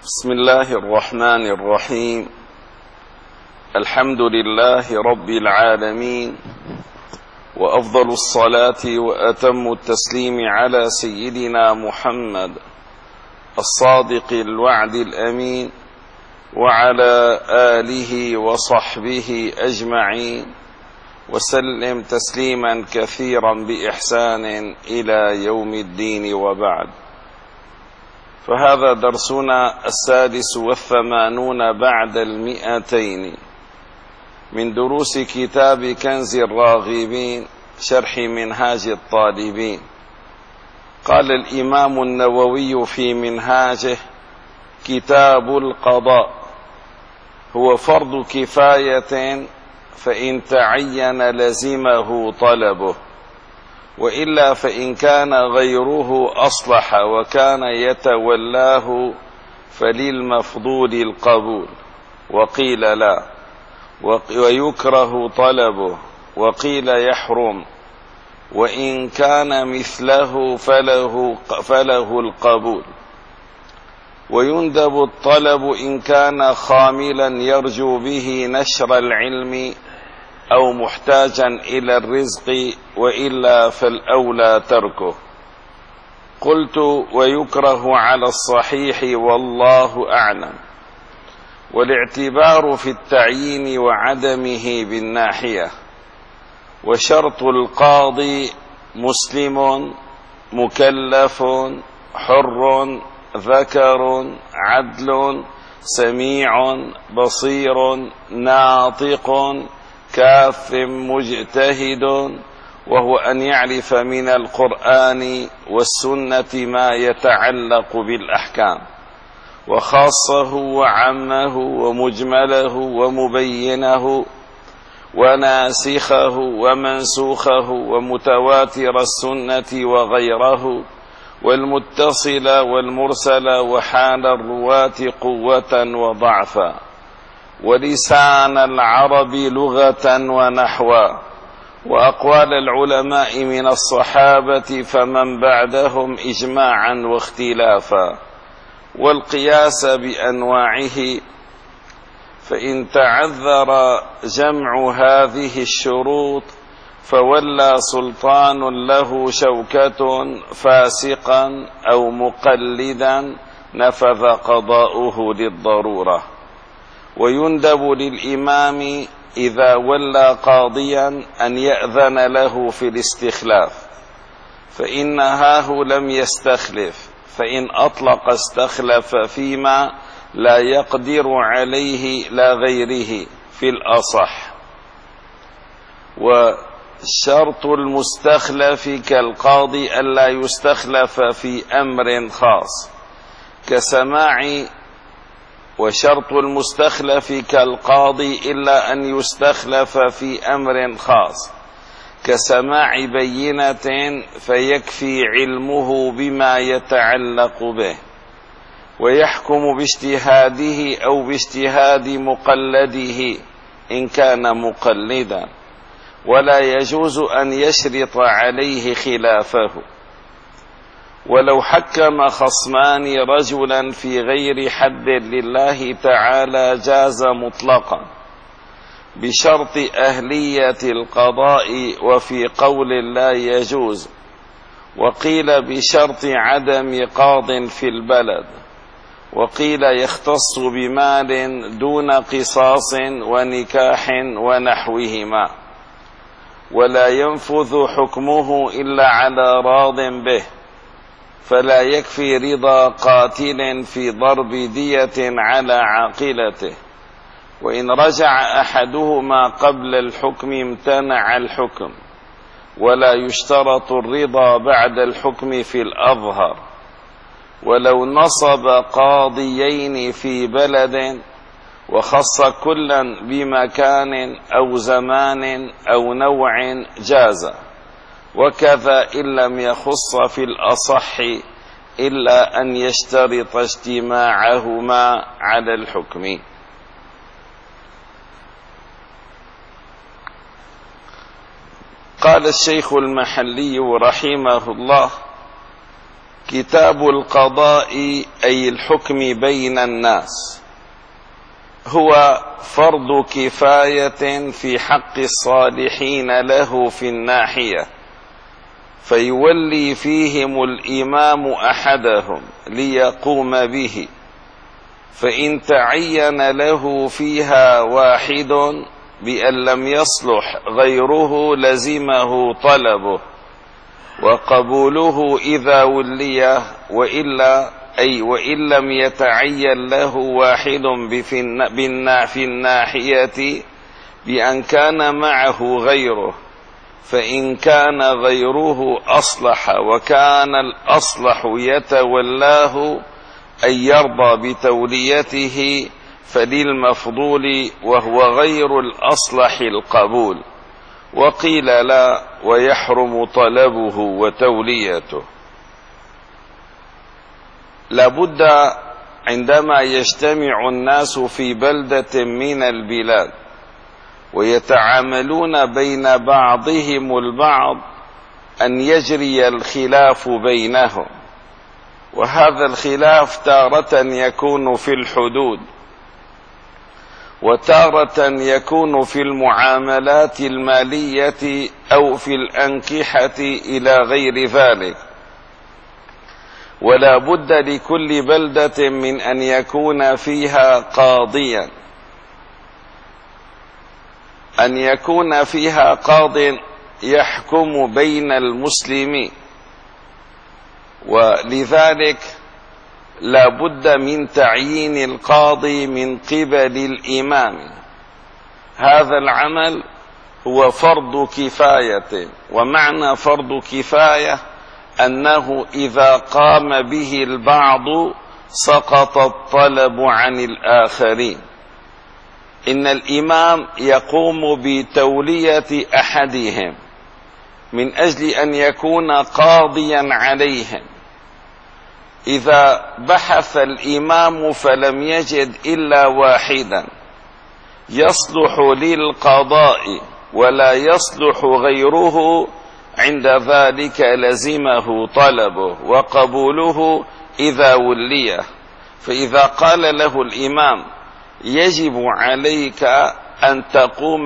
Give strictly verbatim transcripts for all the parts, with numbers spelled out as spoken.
بسم الله الرحمن الرحيم. الحمد لله رب العالمين، وأفضل الصلاة وأتم التسليم على سيدنا محمد الصادق الوعد الأمين، وعلى آله وصحبه أجمعين، وسلم تسليما كثيرا بإحسان إلى يوم الدين، وبعد. فهذا درسنا السادس والثمانون بعد المئتين من دروس كتاب كنز الراغبين شرح منهاج الطالبين. قال الإمام النووي في منهاجه: كتاب القضاء هو فرض كفاية، فإن تعين لزمه طلبه، وإلا فإن كان غيره أصلح وكان يتولاه فللمفضول القبول، وقيل لا، ويكره طلبه، وقيل يحرم، وإن كان مثله فله, فله القبول، ويندب الطلب إن كان خاملا يرجو به نشر العلم أو محتاجا إلى الرزق، وإلا فالأولى تركه. قلت: ويكره على الصحيح والله أعلم، والاعتبار في التعيين وعدمه بالناحية. وشرط القاضي مسلم مكلف حر ذكر عدل سميع بصير ناطق كاف مجتهد، وهو أن يعرف من القرآن والسنة ما يتعلق بالأحكام، وخاصه وعمه ومجمله ومبينه وناسخه ومنسوخه ومتواتر السنة وغيره، والمتصل والمرسل، وحال الرواة قوة وضعفا، ولسان العرب لغة ونحوا، وأقوال العلماء من الصحابة فمن بعدهم إجماعا واختلافا، والقياس بأنواعه. فإن تعذر جمع هذه الشروط فولى سلطان له شوكة فاسقا أو مقلدا نفذ قضاؤه للضرورة. ويندب للإمام إذا ولى قاضيا أن يأذن له في الاستخلاف، فإن هاه لم يستخلف، فإن أطلق استخلف فيما لا يقدر عليه لا غيره في الأصح. وشرط المستخلف كالقاضي ألا يستخلف في أمر خاص كسماع وشرط المستخلف كالقاضي إلا أن يستخلف في أمر خاص كسماع بينة فيكفي علمه بما يتعلق به، ويحكم باجتهاده أو باجتهاد مقلده إن كان مقلدا، ولا يجوز أن يشرط عليه خلافه. ولو حكم خصمان رجلا في غير حد لله تعالى جاز مطلقا بشرط أهلية القضاء، وفي قول لا يجوز، وقيل بشرط عدم قاض في البلد، وقيل يختص بمال دون قصاص ونكاح ونحوهما، ولا ينفذ حكمه إلا على راض به، فلا يكفي رضا قاتل في ضرب دية على عاقلته، وإن رجع أحدهما قبل الحكم امتنع الحكم، ولا يشترط الرضا بعد الحكم في الأظهر. ولو نصب قاضيين في بلد وخص كلا بمكان أو زمان أو نوع جاز، وكذا إن لم يخص في الأصح إلا أن يشترط اجتماعهما على الحكم. قال الشيخ المحلي رحمه الله: كتاب القضاء أي الحكم بين الناس هو فرض كفاية في حق الصالحين له في الناحية، فيولي فيهم الإمام أحدهم ليقوم به، فإن تعين له فيها واحد بأن لم يصلح غيره لزمه طلبه وقبوله إذا ولي، وإلا أي وإن لم يتعين له واحد في الناحية بأن كان معه غيره، فإن كان غيره أصلح وكان الأصلح يتولاه أن يرضى بتوليته فللمفضول وهو غير الأصلح القبول، وقيل لا ويحرم طلبه وتوليته. لابد عندما يجتمع الناس في بلدة من البلاد ويتعاملون بين بعضهم البعض أن يجري الخلاف بينهم، وهذا الخلاف تارة يكون في الحدود، وتارة يكون في المعاملات المالية أو في الأنكحة إلى غير ذلك. ولا بد لكل بلدة من أن يكون فيها قاضيا، أن يكون فيها قاض يحكم بين المسلمين، ولذلك لا بد من تعيين القاضي من قبل الإمام. هذا العمل هو فرض كفاية، ومعنى فرض كفاية أنه إذا قام به البعض سقط الطلب عن الآخرين. إن الإمام يقوم بتولية أحدهم من أجل أن يكون قاضيا عليهم، إذا بحث الإمام فلم يجد إلا واحدا يصلح للقضاء ولا يصلح غيره، عند ذلك لزمه طلبه وقبوله إذا وليه. فإذا قال له الإمام يجب عليك أن تقوم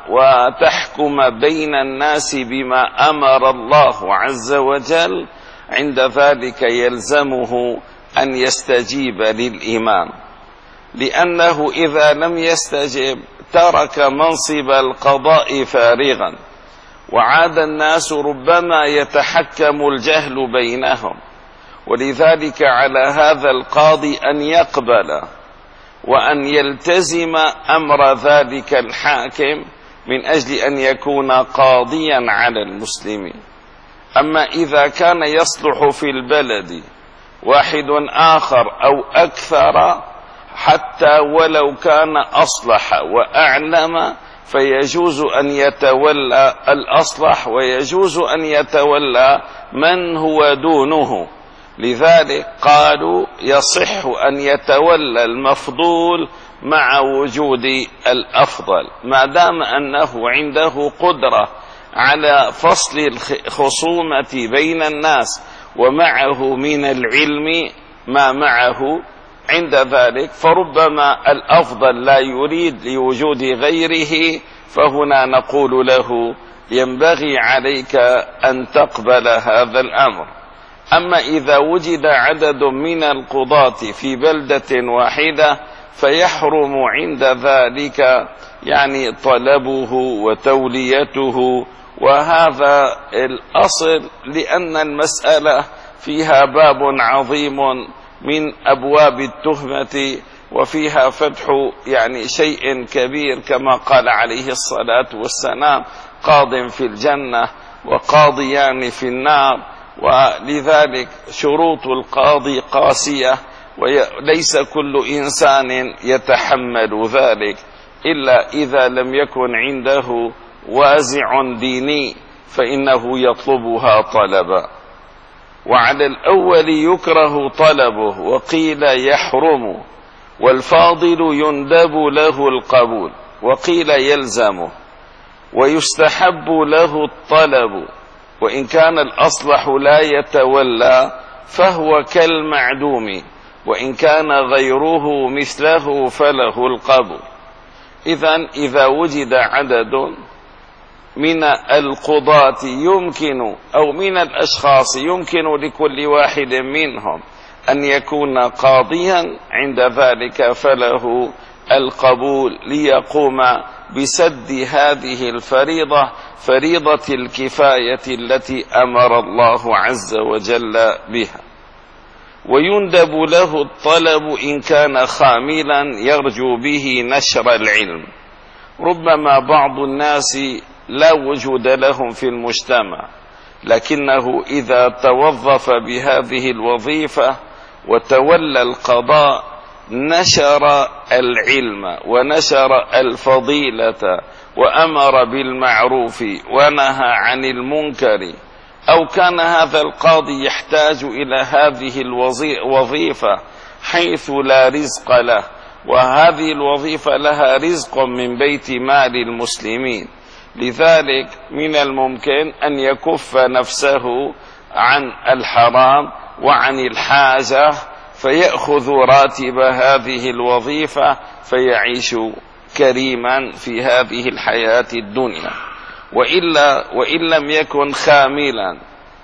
وتحكم بين الناس بما أمر الله عز وجل، عند ذلك يلزمه أن يستجيب للإمام، لأنه إذا لم يستجب ترك منصب القضاء فارغا، وعاد الناس ربما يتحكم الجهل بينهم. ولذلك على هذا القاضي أن يقبل وأن يلتزم أمر ذلك الحاكم من أجل أن يكون قاضيا على المسلمين. أما إذا كان يصلح في البلد واحد آخر أو أكثر حتى ولو كان أصلح وأعلم، فيجوز أن يتولى الأصلح ويجوز أن يتولى من هو دونه. لذلك قالوا يصح أن يتولى المفضول مع وجود الأفضل، ما دام أنه عنده قدرة على فصل الخصومة بين الناس ومعه من العلم ما معه. عند ذلك فربما الأفضل لا يريد لوجود غيره، فهنا نقول له ينبغي عليك أن تقبل هذا الأمر. أما إذا وجد عدد من القضاة في بلدة واحدة فيحرم عند ذلك يعني طلبه وتوليته، وهذا الأصل، لأن المسألة فيها باب عظيم من أبواب التهمة، وفيها فتح يعني شيء كبير، كما قال عليه الصلاة والسلام قاض في الجنة وقاضيان في النار. ولذلك شروط القاضي قاسية، وليس كل إنسان يتحمل ذلك إلا إذا لم يكن عنده وازع ديني فإنه يطلبها طلبا. وعلى الأول يكره طلبه، وقيل يحرم، والفاضل يندب له القبول، وقيل يلزمه، ويستحب له الطلب، وإن كان الأصلح لا يتولى فهو كالمعدوم، وإن كان غيره مثله فله القبول. إذن إذا وجد عدد من القضاة يمكن أو من الأشخاص يمكن لكل واحد منهم أن يكون قاضيا، عند ذلك فله القبول ليقوم بسد هذه الفريضة، فريضة الكفاية التي أمر الله عز وجل بها. ويندب له الطلب إن كان خاملا يرجو به نشر العلم. ربما بعض الناس لا وجود لهم في المجتمع، لكنه إذا توظف بهذه الوظيفة وتولى القضاء نشر العلم ونشر الفضيلة وأمر بالمعروف ونهى عن المنكر، أو كان هذا القاضي يحتاج إلى هذه الوظيفة حيث لا رزق له، وهذه الوظيفة لها رزق من بيت مال المسلمين، لذلك من الممكن أن يكف نفسه عن الحرام وعن الحاجة فيأخذ راتب هذه الوظيفة فيعيش كريما في هذه الحياة الدنيا. وإلا وإن لم يكن خاملا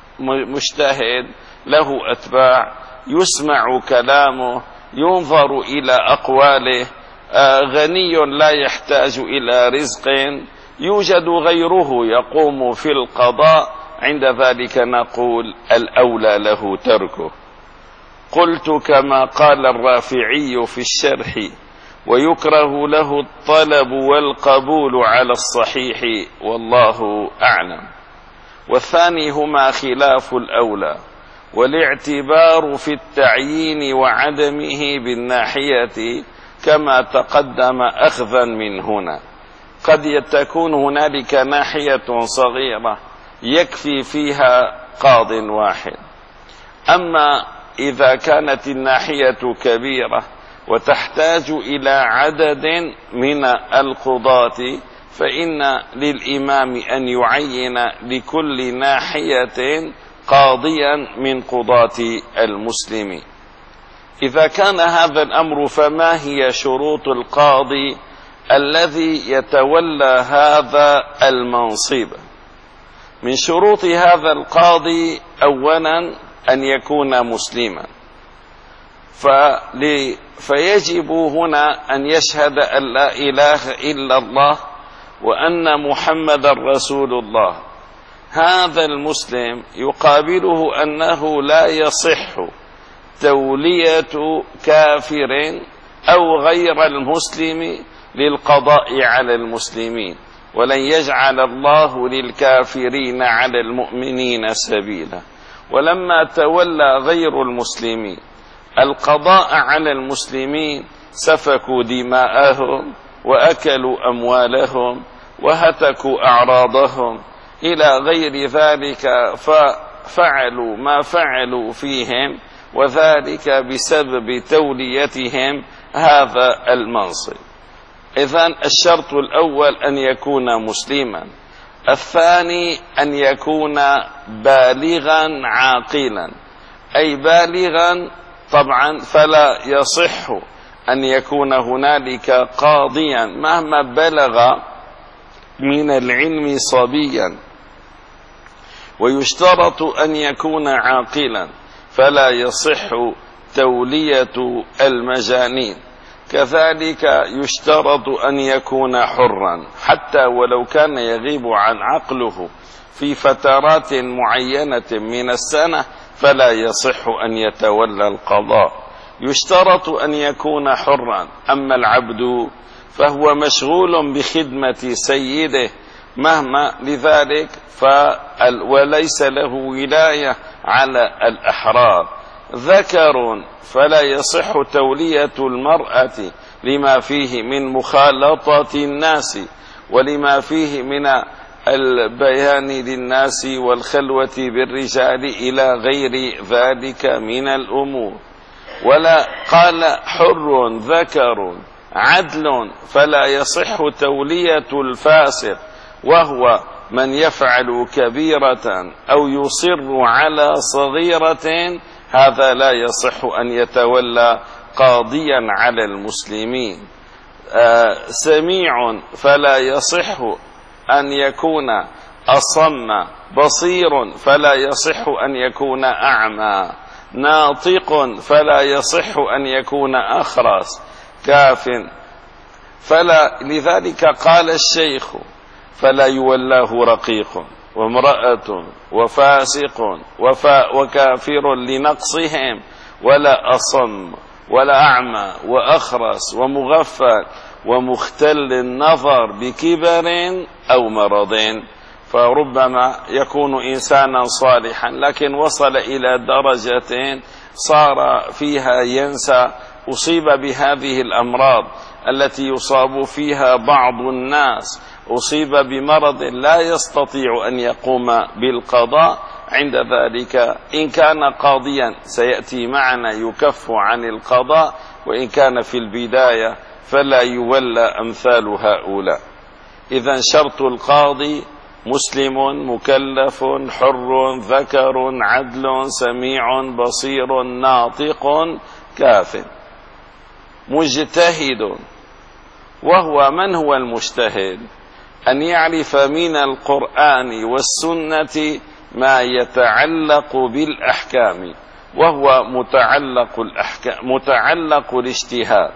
مجتهد له أتباع يسمع كلامه، ينظر إلى أقواله، غني لا يحتاج إلى رزق، يوجد غيره يقوم في القضاء، عند ذلك نقول الأولى له تركه. قلت كما قال الرافعي في الشرح: ويكره له الطلب والقبول على الصحيح، والله أعلم. والثاني هما خلاف الأولى، والاعتبار في التعيين وعدمه بالناحية كما تقدم أخذا من هنا. قد تكون هنالك ناحية صغيرة يكفي فيها قاض واحد، أما إذا كانت الناحية كبيرة وتحتاج إلى عدد من القضاة فإن للإمام أن يعين لكل ناحية قاضيا من قضاة المسلمين. إذا كان هذا الأمر فما هي شروط القاضي الذي يتولى هذا المنصب؟ من شروط هذا القاضي أولا أن يكون مسلما، فيجب هنا أن يشهد أن لا إله إلا الله وأن محمد رسول الله. هذا المسلم يقابله أنه لا يصح تولية كافر أو غير المسلم للقضاء على المسلمين، ولن يجعل الله للكافرين على المؤمنين سبيلا. ولما تولى غير المسلمين القضاء على المسلمين سفكوا دماءهم وأكلوا أموالهم وهتكوا أعراضهم إلى غير ذلك، ففعلوا ما فعلوا فيهم، وذلك بسبب توليتهم هذا المنصب. إذن الشرط الأول أن يكون مسلما. الثاني أن يكون بالغا عاقلا، أي بالغا طبعا فلا يصح أن يكون هنالك قاضيا مهما بلغ من العلم صبيا، ويشترط أن يكون عاقلا فلا يصح تولية المجانين. كذلك يشترط أن يكون حرا، حتى ولو كان يغيب عن عقله في فترات معينة من السنة فلا يصح أن يتولى القضاء. يشترط أن يكون حرا. أما العبد فهو مشغول بخدمة سيده مهما لذلك وليس له ولاية على الأحرار. ذكر فلا يصح تولية المرأة لما فيه من مخالطة الناس ولما فيه من البيان للناس والخلوة بالرجال إلى غير ذلك من الأمور. ولا قال حر ذكر عدل فلا يصح تولية الفاسق، وهو من يفعل كبيرة أو يصر على صغيرة هذا لا يصح أن يتولى قاضيا على المسلمين. آه سميع فلا يصح أن يكون أصم، بصير فلا يصح أن يكون أعمى، ناطق فلا يصح أن يكون أخرس، كاف فلا. لذلك قال الشيخ: فلا يولاه رقيق وامرأة وفاسق وفا وكافر لنقصهم، ولا أصم ولا أعمى وأخرس ومغفل ومختل النظر بكبر أو مرض. فربما يكون إنسانا صالحا لكن وصل إلى درجة صار فيها ينسى، أصيب بهذه الأمراض التي يصاب فيها بعض الناس، أصيب بمرض لا يستطيع أن يقوم بالقضاء. عند ذلك إن كان قاضيا سيأتي معنا يكف عن القضاء، وإن كان في البداية فلا يولى أمثال هؤلاء. إذن شرط القاضي: مسلم مكلف حر ذكر عدل سميع بصير ناطق كاف مجتهد. وهو من هو المجتهد؟ أن يعرف من القرآن والسنة ما يتعلق بالأحكام، وهو متعلق الأحكام متعلق الاجتهاد،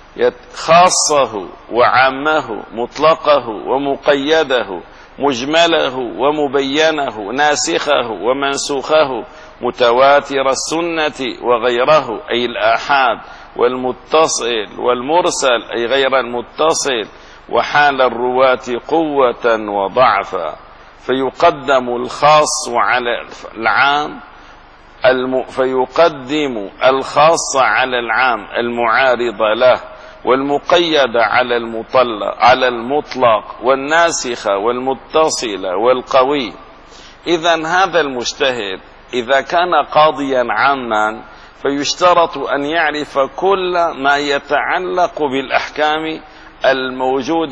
خاصه وعامه، مطلقه ومقيده، مجمله ومبينه، ناسخه ومنسوخه، متواتر السنة وغيره أي الآحاد، والمتصل والمرسل أي غير المتصل، وحال الرواة قوة وضعفا. فيقدم الخاص على العام الم... فيقدم الخاص على العام المعارض له، والمقيد على المطلق على المطلق، والناسخ والمتصل والقوي. إذن هذا المجتهد إذا كان قاضيا عاما فيشترط أن يعرف كل ما يتعلق بالأحكام الموجود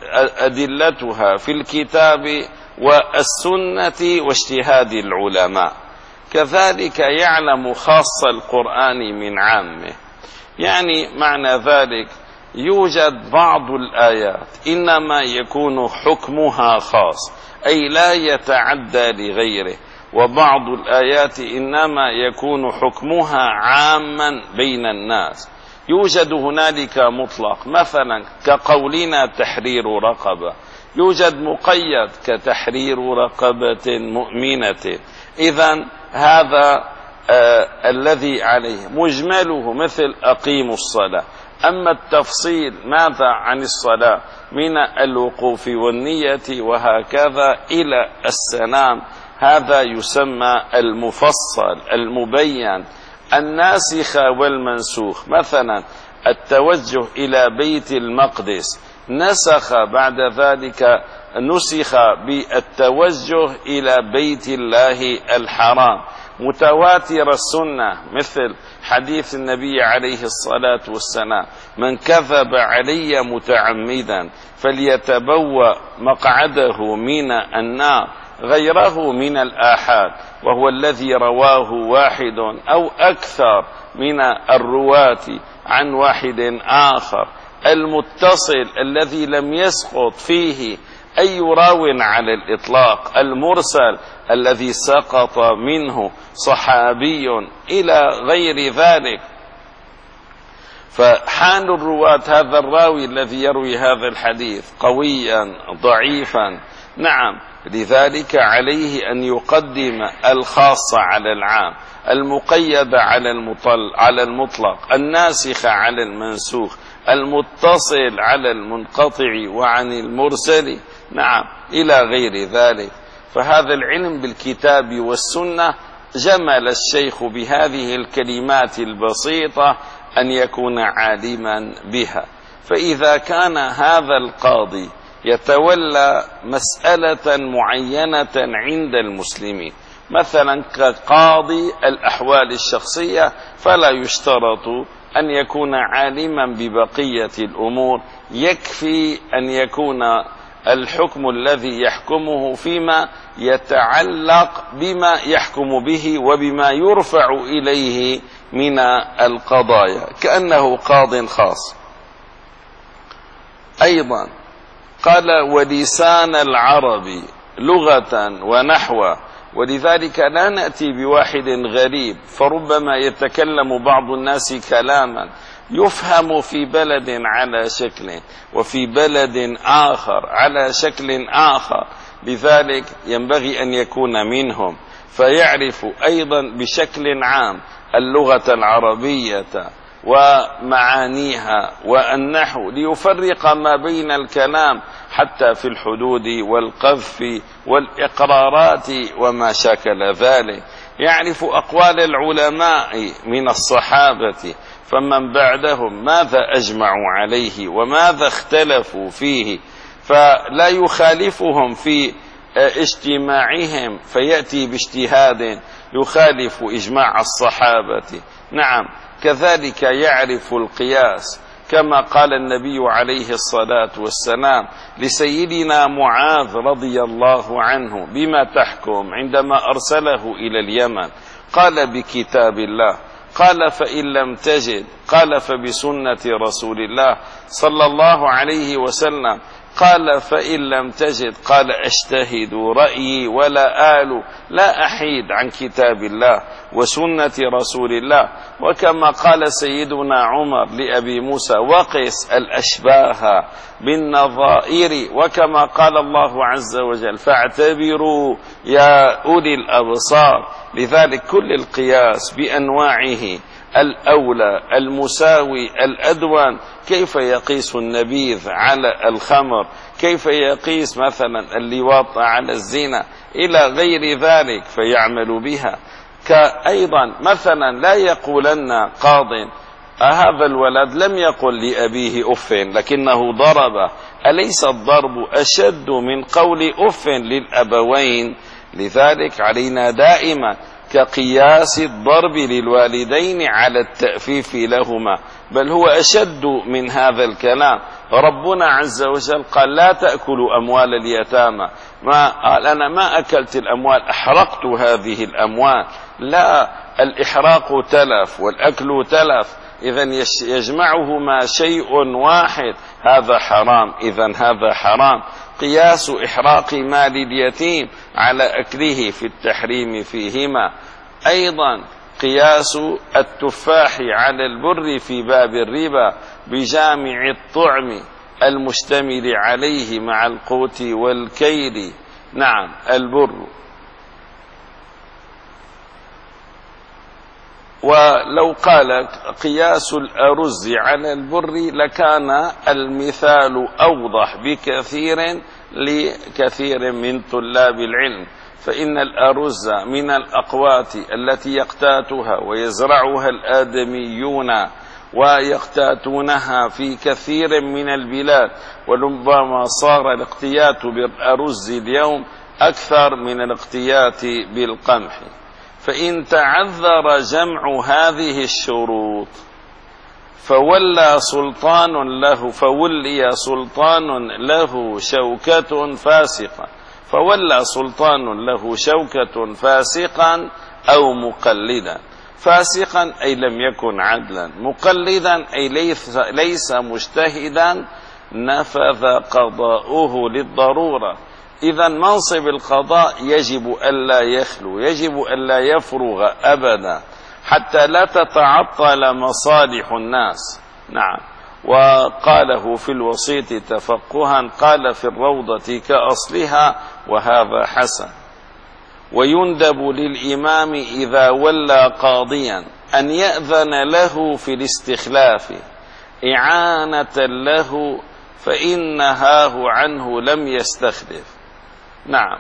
أدلتها في الكتاب والسنة واجتهاد العلماء. كذلك يعلم خاص القرآن من عامه. يعني معنى ذلك يوجد بعض الآيات إنما يكون حكمها خاص أي لا يتعدى لغيره، وبعض الآيات إنما يكون حكمها عاما بين الناس. يوجد هنالك مطلق مثلا كقولنا تحرير رقبة، يوجد مقيد كتحرير رقبة مؤمنة. إذن هذا آه الذي عليه مجمله مثل أقيموا الصلاة. أما التفصيل ماذا عن الصلاة من الوقوف والنية وهكذا إلى السلام، هذا يسمى المفصل المبين. الناسخ والمنسوخ مثلا التوجه إلى بيت المقدس نسخ بعد ذلك نسخ بالتوجه إلى بيت الله الحرام. متواتر السنة مثل حديث النبي عليه الصلاة والسلام: من كذب علي متعمدا فليتبوأ مقعده من النار، غيره من الآحاد، وهو الذي رواه واحد أو أكثر من الرواة عن واحد آخر. المتصل الذي لم يسقط فيه أي راو على الإطلاق. المرسل الذي سقط منه صحابي إلى غير ذلك. فحال الرواة هذا الراوي الذي يروي هذا الحديث قويا ضعيفا، نعم، لذلك عليه أن يقدم الخاص على العام، المقيد على المطل على المطلق، الناسخ على المنسوخ، المتصل على المنقطع وعن المرسل، نعم، إلى غير ذلك. فهذا العلم بالكتاب والسنة جمل الشيخ بهذه الكلمات البسيطة أن يكون عالما بها. فإذا كان هذا القاضي يتولى مسألة معينة عند المسلمين، مثلا كقاضي الأحوال الشخصية، فلا يشترط أن يكون عالما ببقية الأمور، يكفي أن يكون الحكم الذي يحكمه فيما يتعلق بما يحكم به وبما يرفع إليه من القضايا، كأنه قاض خاص. أيضا قال ولسان العرب لغة ونحوا، ولذلك لا نأتي بواحد غريب، فربما يتكلم بعض الناس كلاما يفهم في بلد على شكل وفي بلد آخر على شكل آخر، لذلك ينبغي أن يكون منهم فيعرف أيضا بشكل عام اللغة العربية ومعانيها والنحو، ليفرق ما بين الكلام حتى في الحدود والقذف والإقرارات وما شاكل ذلك. يعرف أقوال العلماء من الصحابة فمن بعدهم ماذا أجمعوا عليه وماذا اختلفوا فيه، فلا يخالفهم في اجتماعهم فيأتي باجتهاد يخالف إجماع الصحابة. نعم، كذلك يعرف القياس، كما قال النبي عليه الصلاة والسلام لسيدنا معاذ رضي الله عنه بما تحكم عندما أرسله إلى اليمن، قال بكتاب الله، قال فإن لم تجد، قال فبسنة رسول الله صلى الله عليه وسلم، قال فإن لم تجد، قال أجتهد رأيي ولا آل، لا أحيد عن كتاب الله وسنة رسول الله. وكما قال سيدنا عمر لأبي موسى وقس الأشباه بالنظائر، وكما قال الله عز وجل فاعتبروا يا أولي الأبصار. لذلك كل القياس بأنواعه الأولى المساوي الأدوان، كيف يقيس النبيذ على الخمر، كيف يقيس مثلا اللواط على الزنا إلى غير ذلك فيعمل بها. كأيضا مثلا لا يقولن قاض هذا الولد لم يقل لأبيه أف لكنه ضربه، أليس الضرب أشد من قول أف للأبوين؟ لذلك علينا دائما كقياس الضرب للوالدين على التأفيف لهما، بل هو أشد من هذا الكلام. ربنا عز وجل قال لا تأكلوا أموال اليتامى، ما قال أنا ما أكلت الأموال أحرقت هذه الأموال، لا، الإحراق تلف والأكل تلف، إذن يجمعهما شيء واحد، هذا حرام، إذن هذا حرام. قياس إحراق مال اليتيم على أكله في التحريم فيهما. أيضا قياس التفاح على البر في باب الربا بجامع الطعم المشتمل عليه مع القوت والكيل. نعم، البر. ولو قال قياس الأرز على البر لكان المثال أوضح بكثير لكثير من طلاب العلم، فإن الأرز من الأقوات التي يقتاتها ويزرعها الآدميون ويقتاتونها في كثير من البلاد، وربما صار الاقتيات بالأرز اليوم أكثر من الاقتيات بالقمح. فإن تعذر جمع هذه الشروط فولى سلطان له فولي سلطان له شوكة فاسقة فولى سلطان له شوكة فاسقا أو مقلدا. فاسقا أي لم يكن عدلا، مقلدا أي ليس, ليس مجتهدا نفذ قضاؤه للضرورة. إذا منصب القضاء يجب ألا يخلو، يجب ألا يفرغ أبدا حتى لا تتعطل مصالح الناس. نعم، وقاله في الوسيط تفقها، قال في الروضة كأصلها، وهذا حسن. ويندب للإمام إذا ولى قاضيا أن يأذن له في الاستخلاف إعانة له فإن نهاه عنه لم يستخلف. نعم،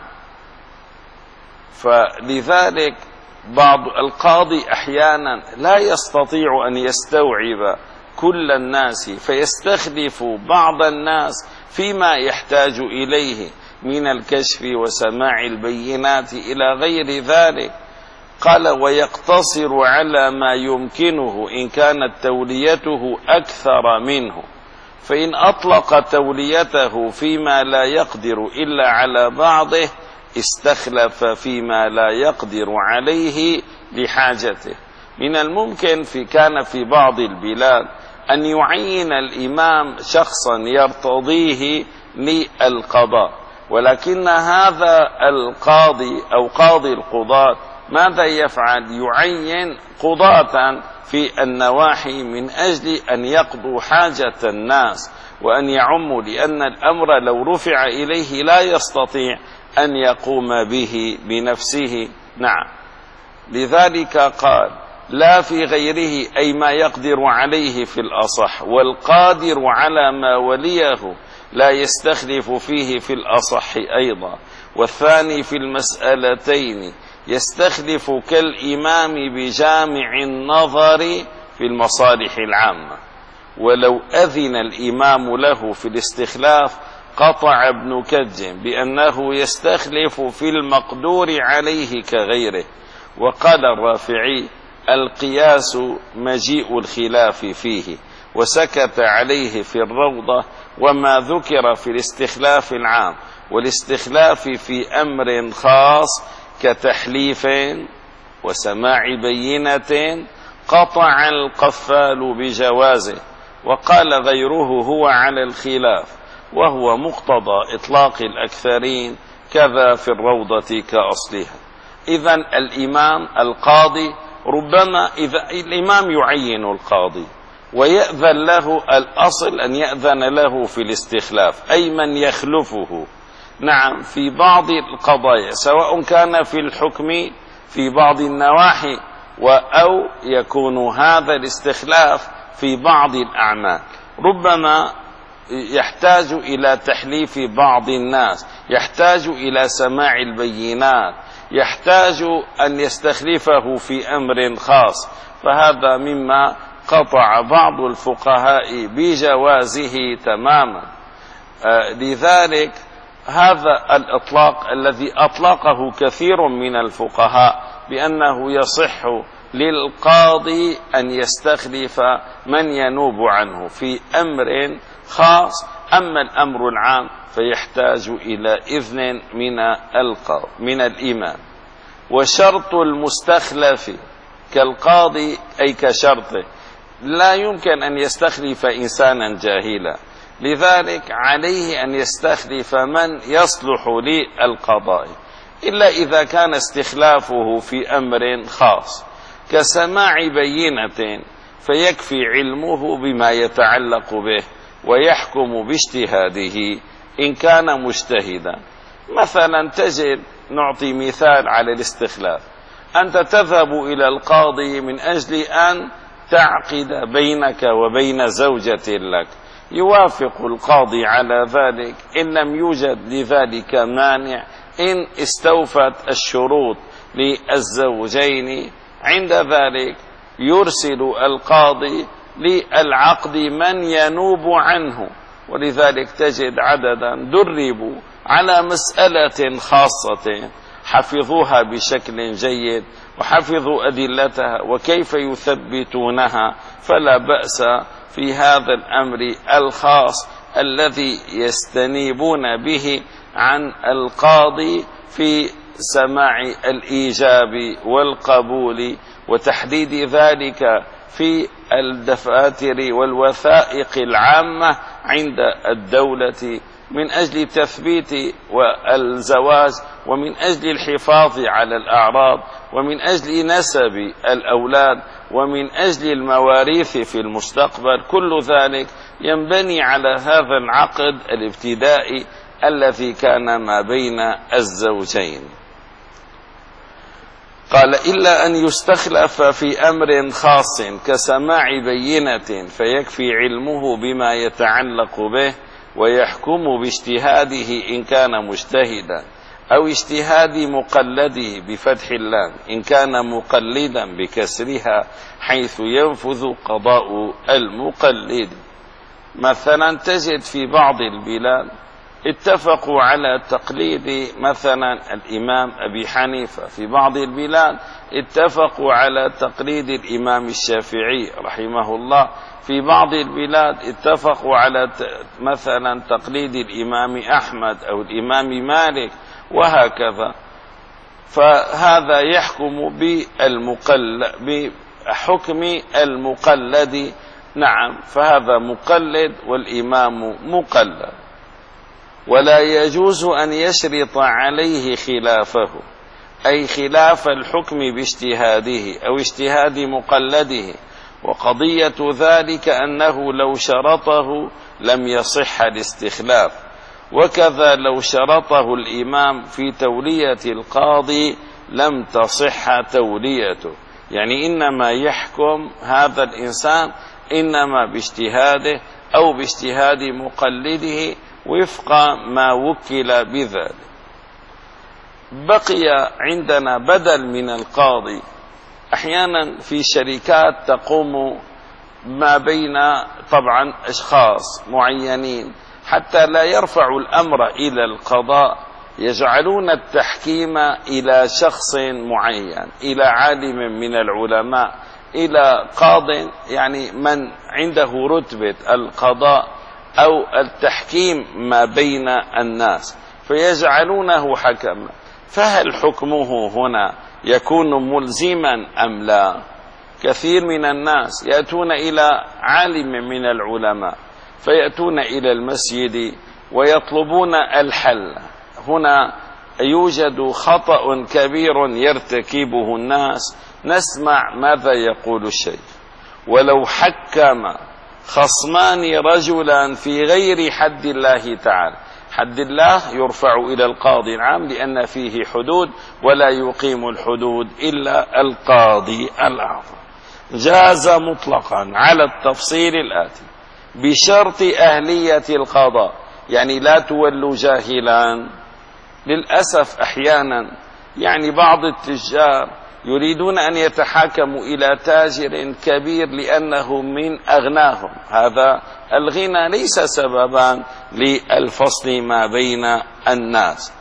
فلذلك بعض القاضي أحيانا لا يستطيع أن يستوعب كل الناس فيستخلف بعض الناس فيما يحتاج إليه من الكشف وسماع البينات إلى غير ذلك. قال ويقتصر على ما يمكنه إن كانت توليته أكثر منه، فإن أطلق توليته فيما لا يقدر إلا على بعضه استخلف فيما لا يقدر عليه لحاجته. من الممكن في كان في بعض البلاد أن يعين الإمام شخصا يرتضيه للقضاء، ولكن هذا القاضي أو قاضي القضاة ماذا يفعل؟ يعين قضاة في النواحي من أجل أن يقضوا حاجة الناس وأن يعموا، لأن الأمر لو رفع إليه لا يستطيع أن يقوم به بنفسه. نعم، لذلك قال لا في غيره أي ما يقدر عليه في الأصح، والقادر على ما وليه لا يستخلف فيه في الأصح أيضا. والثاني في المسألتين يستخلف كالإمام بجامع النظر في المصالح العامة، ولو أذن الإمام له في الاستخلاف قطع ابن كجم بأنه يستخلف في المقدور عليه كغيره. وقال الرافعي القياس مجيء الخلاف فيه، وسكت عليه في الروضة وما ذكر في الاستخلاف العام والاستخلاف في أمر خاص كتحليف وسماع بينة قطع القفال بجوازه. وقال غيره هو على الخلاف، وهو مقتضى إطلاق الأكثرين كذا في الروضة كأصلها. إذن الإمام القاضي ربما إذا الإمام يعين القاضي ويأذن له، الأصل أن يأذن له في الاستخلاف أي من يخلفه. نعم، في بعض القضايا سواء كان في الحكم في بعض النواحي أو يكون هذا الاستخلاف في بعض الأعمال، ربما يحتاج إلى تحليف بعض الناس، يحتاج إلى سماع البينات، يحتاج أن يستخلفه في أمر خاص، فهذا مما قطع بعض الفقهاء بجوازه تماما. آه لذلك هذا الإطلاق الذي أطلقه كثير من الفقهاء بأنه يصح للقاضي أن يستخلف من ينوب عنه في أمر خاص، أما الأمر العام فيحتاج إلى إذن من القاضي من الإمام. وشرط المستخلف كالقاضي أي كشرطه، لا يمكن أن يستخلف إنسانا جاهلا، لذلك عليه أن يستخلف من يصلح للقضاء، إلا إذا كان استخلافه في أمر خاص كسماع بينة فيكفي علمه بما يتعلق به ويحكم باجتهاده إن كان مجتهدا. مثلا تجد، نعطي مثال على الاستخلاف، أنت تذهب إلى القاضي من أجل أن تعقد بينك وبين زوجة لك، يوافق القاضي على ذلك إن لم يوجد لذلك مانع، إن استوفت الشروط للزوجين، عند ذلك يرسل القاضي للعقد من ينوب عنه. ولذلك تجد عددا دربوا على مسألة خاصة حفظوها بشكل جيد وحفظوا أدلتها وكيف يثبتونها، فلا بأس في هذا الأمر الخاص الذي يستنيبون به عن القاضي في سماع الإيجاب والقبول وتحديد ذلك في الدفاتر والوثائق العامة عند الدولة من أجل تثبيت الزواج ومن أجل الحفاظ على الأعراض ومن أجل نسب الأولاد ومن أجل المواريث في المستقبل. كل ذلك ينبني على هذا العقد الابتدائي الذي كان ما بين الزوجين. قال إلا أن يستخلف في أمر خاص كسماع بينة فيكفي علمه بما يتعلق به ويحكم باجتهاده إن كان مجتهدا، أو اجتهاد مقلده بفتح اللام إن كان مقلدا بكسرها حيث ينفذ قضاء المقلد. مثلا تجد في بعض البلاد اتفقوا على تقليد مثلا الإمام أبي حنيفة، في بعض البلاد اتفقوا على تقليد الإمام الشافعي رحمه الله في بعض البلاد اتفقوا على مثلا تقليد الإمام أحمد أو الإمام مالك وهكذا، فهذا يحكم بالمقلد بحكم المقلد. نعم، فهذا مقلد والإمام مقلد، ولا يجوز أن يشرط عليه خلافه، أي خلاف الحكم باجتهاده أو اجتهاد مقلده. وقضية ذلك أنه لو شرطه لم يصح الاستخلاف، وكذا لو شرطه الإمام في تولية القاضي لم تصح توليته. يعني إنما يحكم هذا الإنسان إنما باجتهاده أو باجتهاد مقلده وفق ما وكل بذلك. بقي عندنا بدل من القاضي. أحيانا في شركات تقوم ما بين طبعا أشخاص معينين حتى لا يرفعوا الأمر إلى القضاء، يجعلون التحكيم إلى شخص معين، إلى عالم من العلماء، إلى قاض، يعني من عنده رتبة القضاء أو التحكيم ما بين الناس، فيجعلونه حكما. فهل حكمه هنا يكون ملزما أم لا؟ كثير من الناس يأتون إلى عالم من العلماء، فيأتون إلى المسجد ويطلبون الحل. هنا يوجد خطأ كبير يرتكبه الناس. نسمع ماذا يقول الشيخ: ولو حكم خصمان رجلا في غير حد الله تعالى، حد الله يرفع إلى القاضي العام لأن فيه حدود، ولا يقيم الحدود إلا القاضي الأعظم، جاز مطلقا على التفصيل الآتي بشرط أهلية القضاء. يعني لا تولوا جاهلا. للأسف أحيانا يعني بعض التجار يريدون أن يتحاكموا إلى تاجر كبير لأنه من أغناهم. هذا الغنى ليس سببا للفصل ما بين الناس.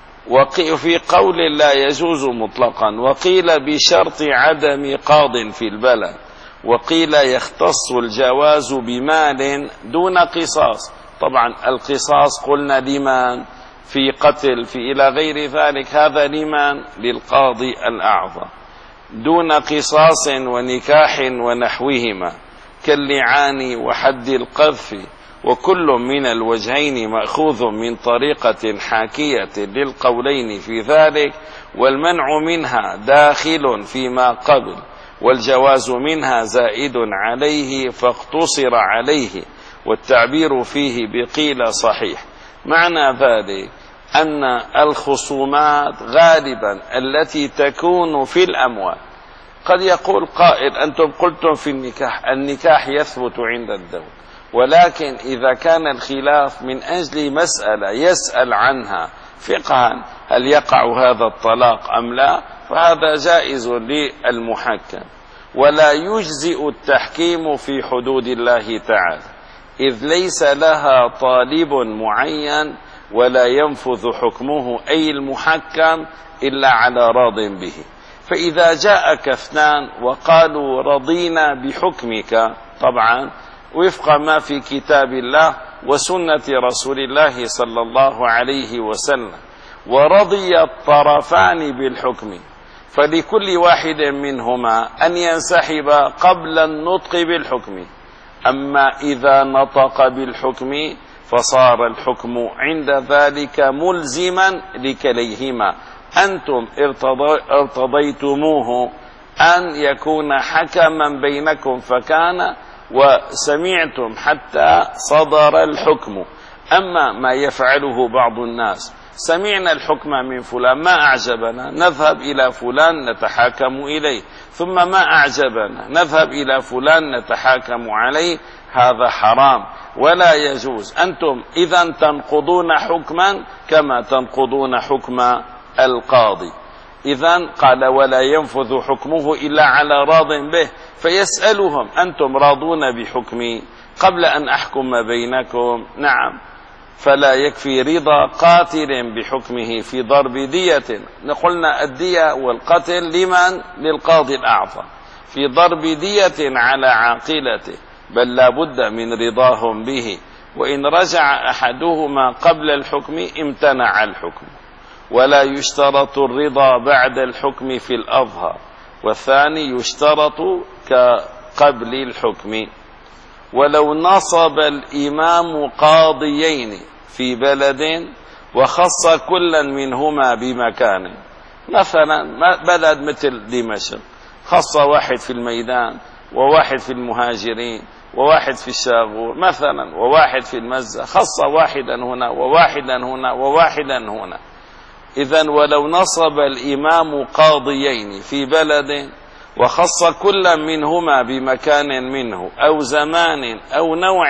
وفي قول لا يجوز مطلقا، وقيل بشرط عدم قاض في البلد، وقيل يختص الجواز بمال دون قصاص. طبعا القصاص قلنا لمن؟ في قتل، في إلى غير ذلك، هذا لمن؟ للقاضي الأعظم، دون قصاص ونكاح ونحوهما كاللعان وحد القذف. وكل من الوجهين مأخوذ من طريقة حاكية للقولين في ذلك، والمنع منها داخل فيما قبل، والجواز منها زائد عليه فاقتصر عليه، والتعبير فيه بقيل صحيح. معنى ذلك أن الخصومات غالبا التي تكون في الأموال، قد يقول قائل: أنتم قلتم في النكاح النكاح يثبت عند الدولة، ولكن إذا كان الخلاف من أجل مسألة يسأل عنها فقها هل يقع هذا الطلاق أم لا، فهذا جائز للمحكم. ولا يجزئ التحكيم في حدود الله تعالى، إذ ليس لها طالب معين، ولا ينفذ حكمه أي المحكم إلا على راض به. فإذا جاءك اثنان وقالوا رضينا بحكمك، طبعا وفق ما في كتاب الله وسنة رسول الله صلى الله عليه وسلم، ورضي الطرفان بالحكم، فلكل واحد منهما أن ينسحب قبل النطق بالحكم. أما إذا نطق بالحكم فصار الحكم عند ذلك ملزما لكليهما. أنتم ارتضيتموه أن يكون حكما بينكم فكان، وسمعتم حتى صدر الحكم. أما ما يفعله بعض الناس: سمعنا الحكم من فلان ما أعجبنا نذهب إلى فلان نتحاكم إليه، ثم ما أعجبنا نذهب إلى فلان نتحاكم عليه. هذا حرام ولا يجوز. أنتم إذن تنقضون حكما كما تنقضون حكم القاضي. إذن قال: ولا ينفذ حكمه إلا على راض به، فيسألهم: أنتم راضون بحكمي قبل أن أحكم بينكم؟ نعم. فلا يكفي رضا قاتل بحكمه في ضرب دية. قلنا الدية والقتل لمن؟ للقاضي الأعظم. في ضرب دية على عاقلته بل لا بد من رضاهم به، وإن رجع أحدهما قبل الحكم امتنع الحكم، ولا يشترط الرضا بعد الحكم في الأظهر، والثاني يشترط كقبل الحكم. ولو نصب الإمام قاضيين في بلد وخص كلا منهما بمكان، مثلا بلد مثل دمشق خص واحد في الميدان وواحد في المهاجرين وواحد في الشاغور مثلا وواحد في المزة، خص واحدا هنا وواحدا هنا وواحدا هنا. إذن ولو نصب الإمام قاضيين في بلد وخص كلا منهما بمكان منه أو زمان أو نوع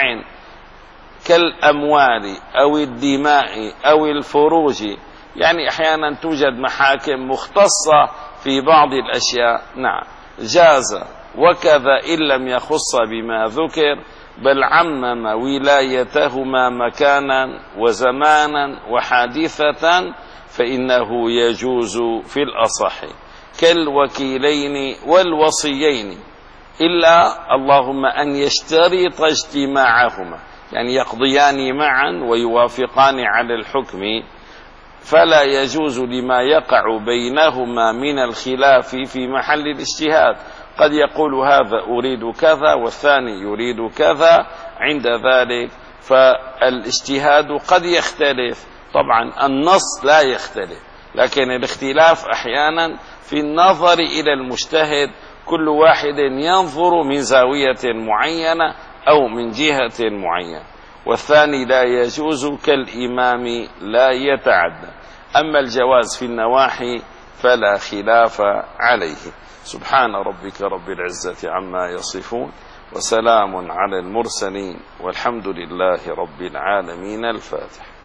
كالأموال أو الدماء أو الفروج، يعني أحيانا توجد محاكم مختصة في بعض الأشياء، نعم جاز، وكذا إن لم يخص بما ذكر بل عمم ولايتهما مكانا وزمانا وحادثة فإنه يجوز في الأصح كالوكيلين والوصيين، إلا اللهم أن يشترط اجتماعهما، يعني يقضيان معا ويوافقان على الحكم، فلا يجوز لما يقع بينهما من الخلاف في محل الاجتهاد. قد يقول هذا أريد كذا والثاني يريد كذا، عند ذلك فالاجتهاد قد يختلف، طبعا النص لا يختلف، لكن الاختلاف أحيانا في النظر إلى المجتهد، كل واحد ينظر من زاوية معينة أو من جهة معينة، والثاني لا يجوز كالإمام لا يتعدى. أما الجواز في النواحي فلا خلاف عليه. سبحان ربك رب العزة عما يصفون، وسلام على المرسلين، والحمد لله رب العالمين. الفاتح.